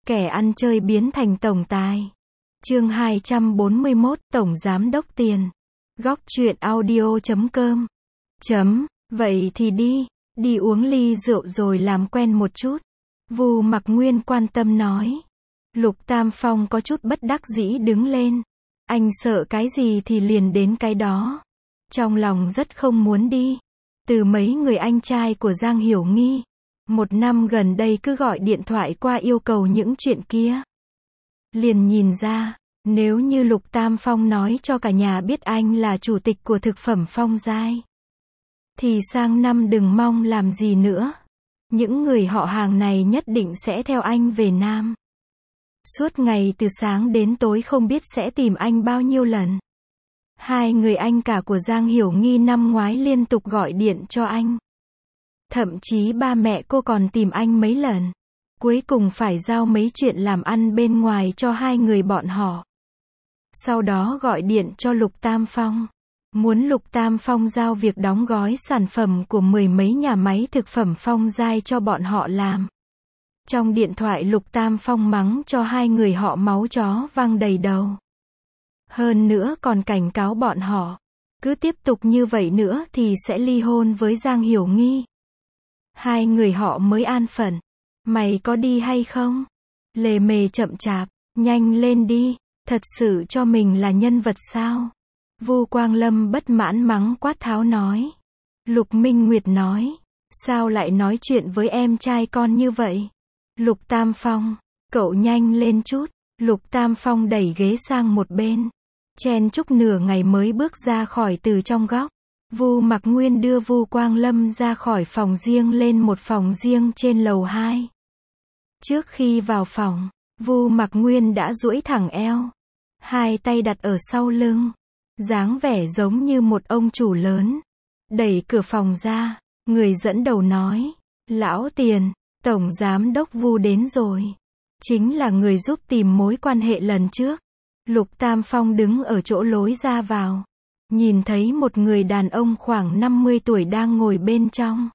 Kẻ ăn chơi biến thành tổng tài. Chương 241, Tổng Giám đốc Tiền. Góc truyện audio.com. Vậy thì đi uống ly rượu rồi làm quen một chút. Vu Mặc Nguyên quan tâm nói. Lục Tam Phong có chút bất đắc dĩ đứng lên. Anh sợ cái gì thì liền đến cái đó. Trong lòng rất không muốn đi. Từ mấy người anh trai của Giang Hiểu Nghi. Một năm gần đây cứ gọi điện thoại qua yêu cầu những chuyện kia. Liền nhìn ra, nếu như Lục Tam Phong nói cho cả nhà biết anh là chủ tịch của thực phẩm Phong Giai, thì sang năm đừng mong làm gì nữa. Những người họ hàng này nhất định sẽ theo anh về Nam. Suốt ngày từ sáng đến tối không biết sẽ tìm anh bao nhiêu lần. Hai người anh cả của Giang Hiểu Nghi năm ngoái liên tục gọi điện cho anh. Thậm chí ba mẹ cô còn tìm anh mấy lần. Cuối cùng phải giao mấy chuyện làm ăn bên ngoài cho hai người bọn họ. Sau đó gọi điện cho Lục Tam Phong. Muốn Lục Tam Phong giao việc đóng gói sản phẩm của mười mấy nhà máy thực phẩm Phong Giai cho bọn họ làm. Trong điện thoại Lục Tam Phong mắng cho hai người họ máu chó văng đầy đầu. Hơn nữa còn cảnh cáo bọn họ. Cứ tiếp tục như vậy nữa thì sẽ ly hôn với Giang Hiểu Nghi. Hai người họ mới an phận. Mày có đi hay không? Lề mề chậm chạp, nhanh lên đi, thật sự cho mình là nhân vật sao? Vu Quang Lâm bất mãn mắng quát tháo nói. Lục Minh Nguyệt nói, sao lại nói chuyện với em trai con như vậy? Lục Tam Phong, cậu nhanh lên chút. Lục Tam Phong đẩy ghế sang một bên. Chen chúc nửa ngày mới bước ra khỏi từ trong góc. Vu Mặc Nguyên đưa Vu Quang Lâm ra khỏi phòng riêng lên một phòng riêng trên lầu 2. Trước khi vào phòng, Vu Mặc Nguyên đã duỗi thẳng eo, hai tay đặt ở sau lưng, dáng vẻ giống như một ông chủ lớn. Đẩy cửa phòng ra, người dẫn đầu nói, Lão Tiền, Tổng Giám đốc Vu đến rồi. Chính là người giúp tìm mối quan hệ lần trước. Lục Tam Phong đứng ở chỗ lối ra vào. Nhìn thấy một người đàn ông khoảng 50 tuổi đang ngồi bên trong.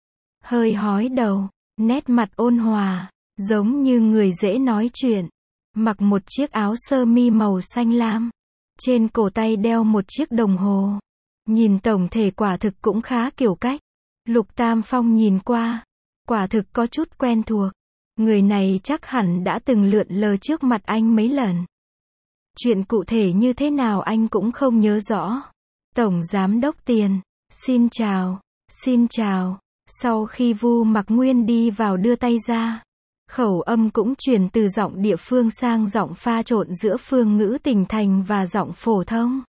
Hơi hói đầu, nét mặt ôn hòa, giống như người dễ nói chuyện. Mặc một chiếc áo sơ mi màu xanh lam. Trên cổ tay đeo một chiếc đồng hồ. Nhìn tổng thể quả thực cũng khá kiểu cách. Lục Tam Phong nhìn qua. Quả thực có chút quen thuộc. Người này chắc hẳn đã từng lượn lờ trước mặt anh mấy lần. Chuyện cụ thể như thế nào anh cũng không nhớ rõ. Tổng Giám đốc Tiền, xin chào, xin chào. Sau khi Vu Mặc Nguyên đi vào đưa tay ra, khẩu âm cũng chuyển từ giọng địa phương sang giọng pha trộn giữa phương ngữ tỉnh thành và giọng phổ thông.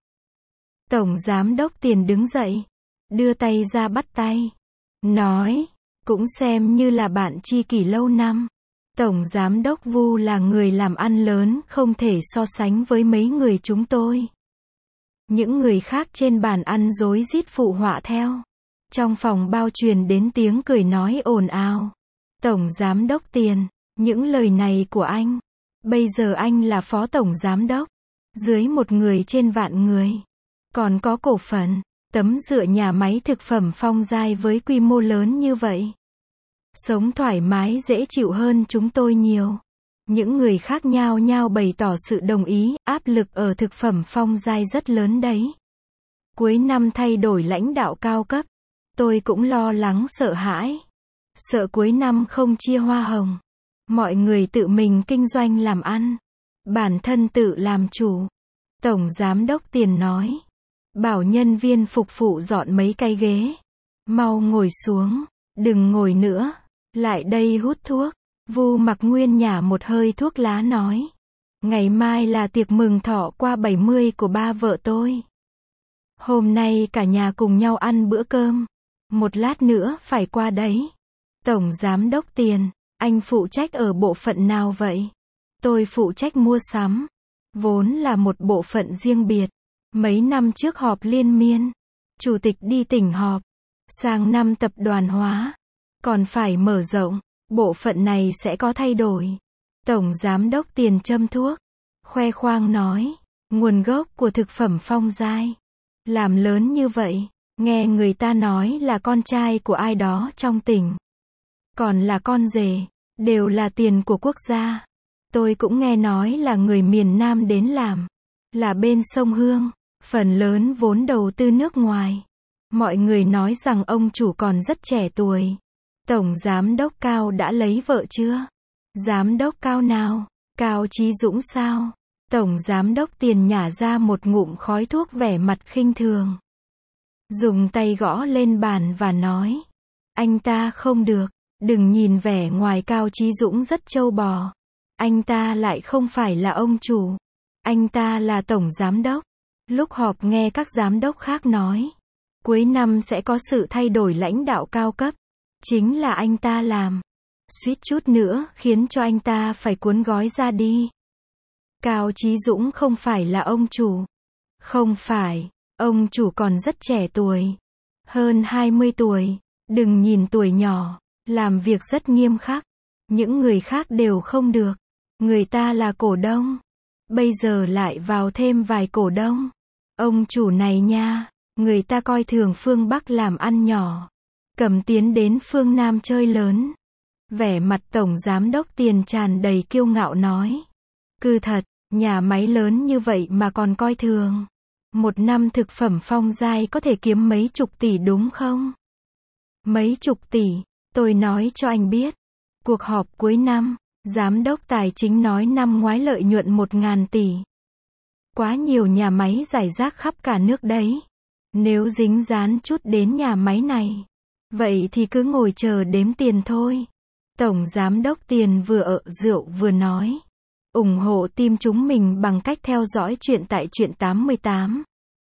Tổng Giám đốc Tiền đứng dậy, đưa tay ra bắt tay, nói, cũng xem như là bạn tri kỷ lâu năm. Tổng Giám đốc Vu là người làm ăn lớn không thể so sánh với mấy người chúng tôi. Những người khác trên bàn ăn rối rít phụ họa theo. Trong phòng bao truyền đến tiếng cười nói ồn ào. Tổng Giám đốc Tiền, những lời này của anh. Bây giờ anh là Phó Tổng Giám đốc. Dưới một người trên vạn người. Còn có cổ phần, tấm dựa nhà máy thực phẩm Phong Giai với quy mô lớn như vậy. Sống thoải mái dễ chịu hơn chúng tôi nhiều. Những người khác nhao nhao bày tỏ sự đồng ý, áp lực ở thực phẩm Phong Giai rất lớn đấy. Cuối năm thay đổi lãnh đạo cao cấp. Tôi cũng lo lắng sợ hãi. Sợ cuối năm không chia hoa hồng. Mọi người tự mình kinh doanh làm ăn. Bản thân tự làm chủ. Tổng Giám đốc Tiền nói. Bảo nhân viên phục vụ dọn mấy cái ghế. Mau ngồi xuống, đừng ngồi nữa. Lại đây hút thuốc. Vu Mặc Nguyên nhả một hơi thuốc lá nói. Ngày mai là tiệc mừng thọ qua 70 của ba vợ tôi. Hôm nay cả nhà cùng nhau ăn bữa cơm. Một lát nữa phải qua đấy. Tổng Giám đốc Tiền, anh phụ trách ở bộ phận nào vậy? Tôi phụ trách mua sắm. Vốn là một bộ phận riêng biệt. Mấy năm trước họp liên miên. Chủ tịch đi tỉnh họp. Sang năm tập đoàn hóa. Còn phải mở rộng. Bộ phận này sẽ có thay đổi. Tổng Giám đốc Tiền châm thuốc. Khoe khoang nói. Nguồn gốc của thực phẩm Phong Giai. Làm lớn như vậy. Nghe người ta nói là con trai của ai đó trong tỉnh. Còn là con rể. Đều là tiền của quốc gia. Tôi cũng nghe nói là người miền Nam đến làm. Là bên sông Hương. Phần lớn vốn đầu tư nước ngoài. Mọi người nói rằng ông chủ còn rất trẻ tuổi. Tổng giám đốc Cao đã lấy vợ chưa? Giám đốc Cao nào? Cao Chí Dũng sao? Tổng giám đốc Tiền nhả ra một ngụm khói thuốc, vẻ mặt khinh thường. Dùng tay gõ lên bàn và nói. Anh ta không được. Đừng nhìn vẻ ngoài Cao Chí Dũng rất trâu bò. Anh ta lại không phải là ông chủ. Anh ta là tổng giám đốc. Lúc họp nghe các giám đốc khác nói. Cuối năm sẽ có sự thay đổi lãnh đạo cao cấp. Chính là anh ta làm. Suýt chút nữa khiến cho anh ta phải cuốn gói ra đi. Cao Chí Dũng không phải là ông chủ. Không phải. Ông chủ còn rất trẻ tuổi. Hơn 20 tuổi. Đừng nhìn tuổi nhỏ. Làm việc rất nghiêm khắc. Những người khác đều không được. Người ta là cổ đông. Bây giờ lại vào thêm vài cổ đông. Ông chủ này nha. Người ta coi thường phương Bắc làm ăn nhỏ. Cầm tiến đến phương Nam chơi lớn. Vẻ mặt tổng giám đốc Tiền tràn đầy kiêu ngạo nói. Cứ thật, nhà máy lớn như vậy mà còn coi thường. Một năm thực phẩm Phong Giai có thể kiếm mấy chục tỷ đúng không? Mấy chục tỷ, tôi nói cho anh biết. Cuộc họp cuối năm, giám đốc tài chính nói năm ngoái lợi nhuận 1.000 tỷ. Quá nhiều nhà máy rải rác khắp cả nước đấy. Nếu dính dán chút đến nhà máy này, vậy thì cứ ngồi chờ đếm tiền thôi. Tổng giám đốc Tiền vừa ợ rượu vừa nói. Ủng hộ team chúng mình bằng cách theo dõi chuyện tại Truyện 88.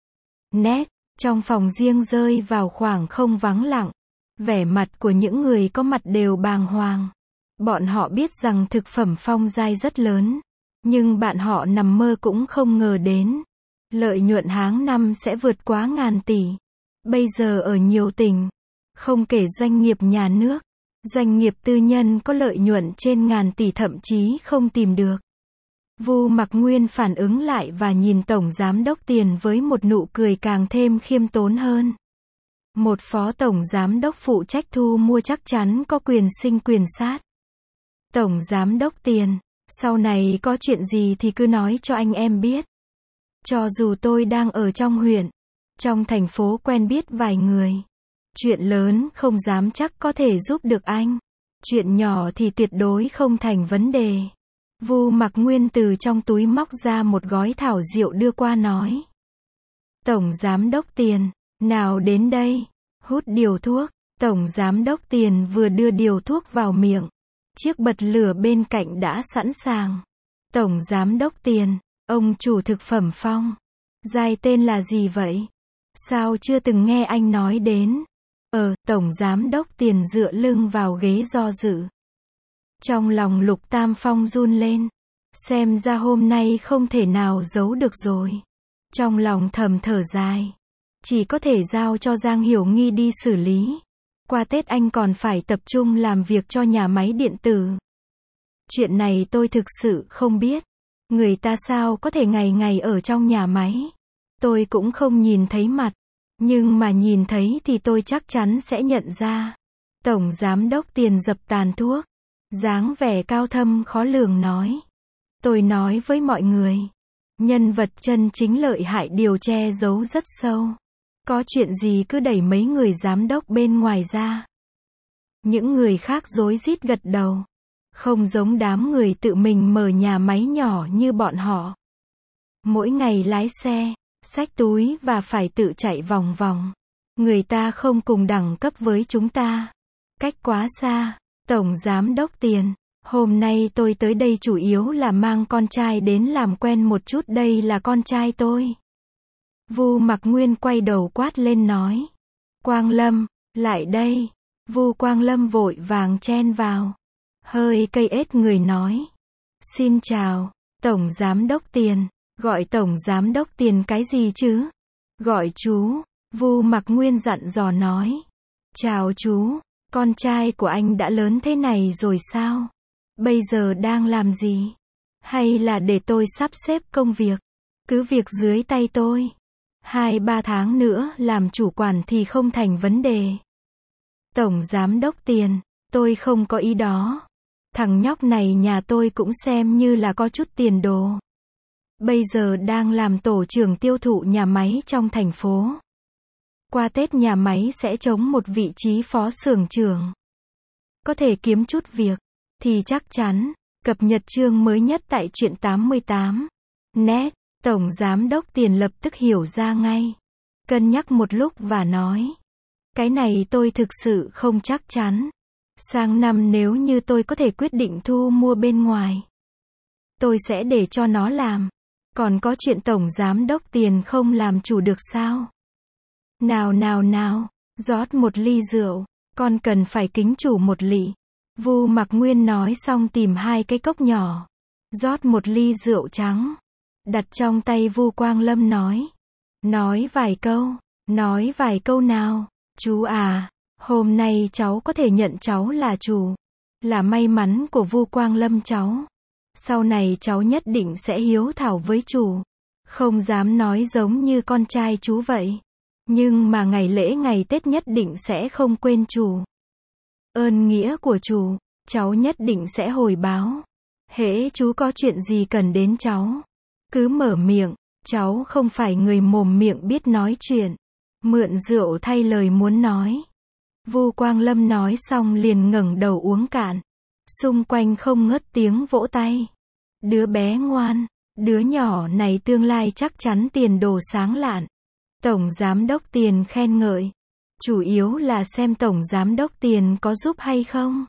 Net, trong phòng riêng rơi vào khoảng không vắng lặng. Vẻ mặt của những người có mặt đều bàng hoàng. Bọn họ biết rằng thực phẩm Phong Giai rất lớn. Nhưng bạn họ nằm mơ cũng không ngờ đến. Lợi nhuận tháng năm sẽ vượt quá 1.000 tỷ. Bây giờ ở nhiều tỉnh, không kể doanh nghiệp nhà nước, doanh nghiệp tư nhân có lợi nhuận trên 1.000 tỷ thậm chí không tìm được. Vu Mặc Nguyên phản ứng lại và nhìn tổng giám đốc Tiền với một nụ cười càng thêm khiêm tốn hơn. Một phó tổng giám đốc phụ trách thu mua chắc chắn có quyền sinh quyền sát. Tổng giám đốc Tiền, sau này có chuyện gì thì cứ nói cho anh em biết. Cho dù tôi đang ở trong huyện, trong thành phố quen biết vài người. Chuyện lớn không dám chắc có thể giúp được anh. Chuyện nhỏ thì tuyệt đối không thành vấn đề. Vu Mặc Nguyên từ trong túi móc ra một gói thảo rượu đưa qua nói. Tổng giám đốc Tiền, nào đến đây, hút điều thuốc. Tổng giám đốc Tiền vừa đưa điều thuốc vào miệng. Chiếc bật lửa bên cạnh đã sẵn sàng. Tổng giám đốc Tiền, ông chủ thực phẩm Phong Giai tên là gì vậy? Sao chưa từng nghe anh nói đến? Tổng giám đốc Tiền dựa lưng vào ghế do dự. Trong lòng Lục Tam Phong run lên. Xem ra hôm nay không thể nào giấu được rồi. Trong lòng thầm thở dài. Chỉ có thể giao cho Giang Hiểu Nghi đi xử lý. Qua Tết anh còn phải tập trung làm việc cho nhà máy điện tử. Chuyện này tôi thực sự không biết. Người ta sao có thể ngày ngày ở trong nhà máy. Tôi cũng không nhìn thấy mặt. Nhưng mà nhìn thấy thì tôi chắc chắn sẽ nhận ra. Tổng giám đốc Tiền dập tàn thuốc. Dáng vẻ cao thâm khó lường nói. Tôi nói với mọi người. Nhân vật chân chính lợi hại điều che giấu rất sâu. Có chuyện gì cứ đẩy mấy người giám đốc bên ngoài ra. Những người khác rối rít gật đầu. Không giống đám người tự mình mở nhà máy nhỏ như bọn họ. Mỗi ngày lái xe, xách túi và phải tự chạy vòng vòng. Người ta không cùng đẳng cấp với chúng ta. Cách quá xa. Tổng giám đốc Tiền, hôm nay tôi tới đây chủ yếu là mang con trai đến làm quen một chút, đây là con trai tôi. Vu Mặc Nguyên quay đầu quát lên nói. Quang Lâm, lại đây. Vu Quang Lâm vội vàng chen vào. Hơi cây ết người nói. Xin chào, Tổng giám đốc Tiền. Gọi Tổng giám đốc Tiền cái gì chứ? Gọi chú. Vu Mặc Nguyên dặn dò nói. Chào chú, con trai của anh đã lớn thế này rồi sao? Bây giờ đang làm gì? Hay là để tôi sắp xếp công việc? Cứ việc dưới tay tôi. 2-3 tháng nữa làm chủ quản thì không thành vấn đề. Tổng giám đốc Tiền, tôi không có ý đó. Thằng nhóc này nhà tôi cũng xem như là có chút tiền đồ. Bây giờ đang làm tổ trưởng tiêu thụ nhà máy trong thành phố. Qua Tết nhà máy sẽ trống một vị trí phó xưởng trưởng. Có thể kiếm chút việc, thì chắc chắn, cập nhật chương mới nhất tại truyện 88. Net, Tổng Giám đốc Tiền lập tức hiểu ra ngay. Cân nhắc một lúc và nói. Cái này tôi thực sự không chắc chắn. Sang năm nếu như tôi có thể quyết định thu mua bên ngoài, tôi sẽ để cho nó làm. Còn có chuyện Tổng Giám đốc Tiền không làm chủ được sao? Nào, rót một ly rượu, con cần phải kính chủ một lị. Vu Mặc Nguyên nói xong tìm 2 cái cốc nhỏ, rót một ly rượu trắng, đặt trong tay Vu Quang Lâm nói. Nói vài câu nào. Chú à, hôm nay cháu có thể nhận cháu là chủ. Là may mắn của Vu Quang Lâm cháu. Sau này cháu nhất định sẽ hiếu thảo với chủ. Không dám nói giống như con trai chú vậy. Nhưng mà ngày lễ ngày Tết nhất định sẽ không quên chủ. Ơn nghĩa của chủ, cháu nhất định sẽ hồi báo. Hễ chú có chuyện gì cần đến cháu, cứ mở miệng, cháu không phải người mồm miệng biết nói chuyện. Mượn rượu thay lời muốn nói. Vu Quang Lâm nói xong liền ngẩng đầu uống cạn. Xung quanh không ngớt tiếng vỗ tay. Đứa bé ngoan, đứa nhỏ này tương lai chắc chắn tiền đồ sáng lạn. Tổng Giám đốc Tiền khen ngợi. Chủ yếu là xem Tổng Giám đốc Tiền có giúp hay không.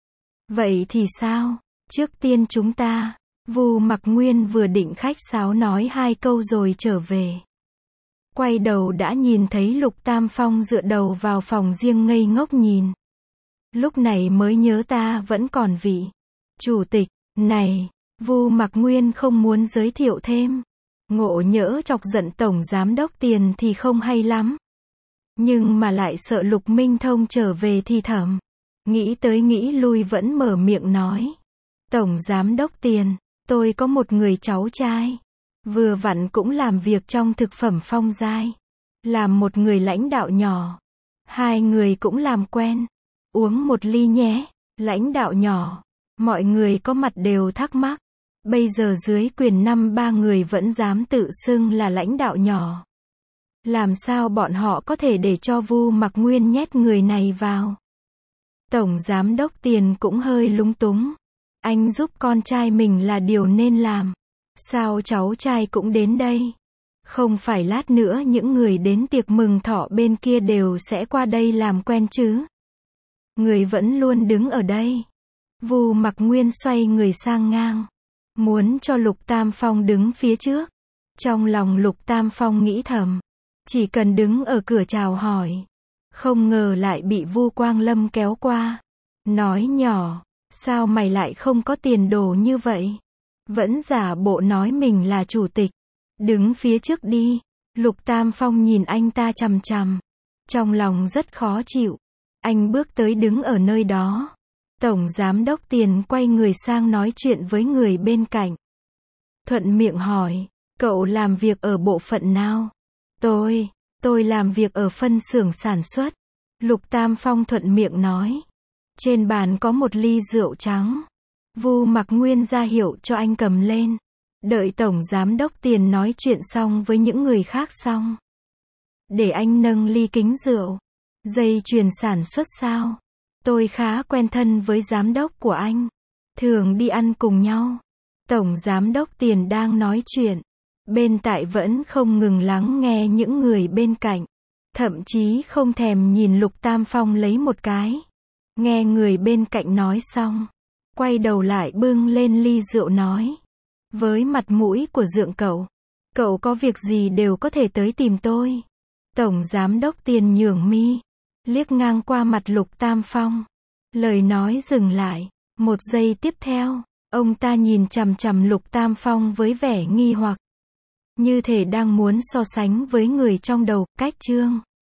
Vậy thì sao? Trước tiên chúng ta. Vu Mặc Nguyên vừa định khách sáo nói 2 câu rồi trở về. Quay đầu đã nhìn thấy Lục Tam Phong dựa đầu vào phòng riêng ngây ngốc nhìn. Lúc này mới nhớ ta vẫn còn vị chủ tịch này. Vu Mặc Nguyên không muốn giới thiệu thêm. Ngộ nhỡ chọc giận Tổng Giám đốc Tiền thì không hay lắm. Nhưng mà lại sợ Lục Minh Thông trở về thì thầm. Nghĩ tới nghĩ lui vẫn mở miệng nói. Tổng Giám đốc Tiền, tôi có một người cháu trai. Vừa vặn cũng làm việc trong thực phẩm Phong Giai. Làm một người lãnh đạo nhỏ. 2 người cũng làm quen. Uống một ly nhé. Lãnh đạo nhỏ. Mọi người có mặt đều thắc mắc. Bây giờ dưới quyền 5-3 người vẫn dám tự xưng là lãnh đạo nhỏ. Làm sao bọn họ có thể để cho Vu Mặc Nguyên nhét người này vào? Tổng Giám đốc Tiền cũng hơi lúng túng. Anh giúp con trai mình là điều nên làm. Sao cháu trai cũng đến đây? Không phải lát nữa những người đến tiệc mừng thọ bên kia đều sẽ qua đây làm quen chứ? Người vẫn luôn đứng ở đây. Vu Mặc Nguyên xoay người sang ngang. Muốn cho Lục Tam Phong đứng phía trước. Trong lòng Lục Tam Phong nghĩ thầm. Chỉ cần đứng ở cửa chào hỏi. Không ngờ lại bị Vu Quang Lâm kéo qua. Nói nhỏ. Sao mày lại không có tiền đồ như vậy? Vẫn giả bộ nói mình là chủ tịch. Đứng phía trước đi. Lục Tam Phong nhìn anh ta chằm chằm. Trong lòng rất khó chịu. Anh bước tới đứng ở nơi đó. Tổng Giám đốc Tiền quay người sang nói chuyện với người bên cạnh. Thuận miệng hỏi. Cậu làm việc ở bộ phận nào? Tôi làm việc ở phân xưởng sản xuất. Lục Tam Phong thuận miệng nói. Trên bàn có một ly rượu trắng. Vu Mặc Nguyên ra hiệu cho anh cầm lên. Đợi Tổng Giám đốc Tiền nói chuyện xong với những người khác xong. Để anh nâng ly kính rượu. Dây chuyền sản xuất sao? Tôi khá quen thân với giám đốc của anh. Thường đi ăn cùng nhau. Tổng Giám đốc Tiền đang nói chuyện. Bên tại vẫn không ngừng lắng nghe những người bên cạnh. Thậm chí không thèm nhìn Lục Tam Phong lấy một cái. Nghe người bên cạnh nói xong. Quay đầu lại bưng lên ly rượu nói. Với mặt mũi của dượng cậu. Cậu có việc gì đều có thể tới tìm tôi. Tổng Giám đốc Tiền nhướng mi. Liếc ngang qua mặt Lục Tam Phong. Lời nói dừng lại. Một giây tiếp theo. Ông ta nhìn chằm chằm Lục Tam Phong với vẻ nghi hoặc. Như thể đang muốn so sánh với người trong đầu. Cách chương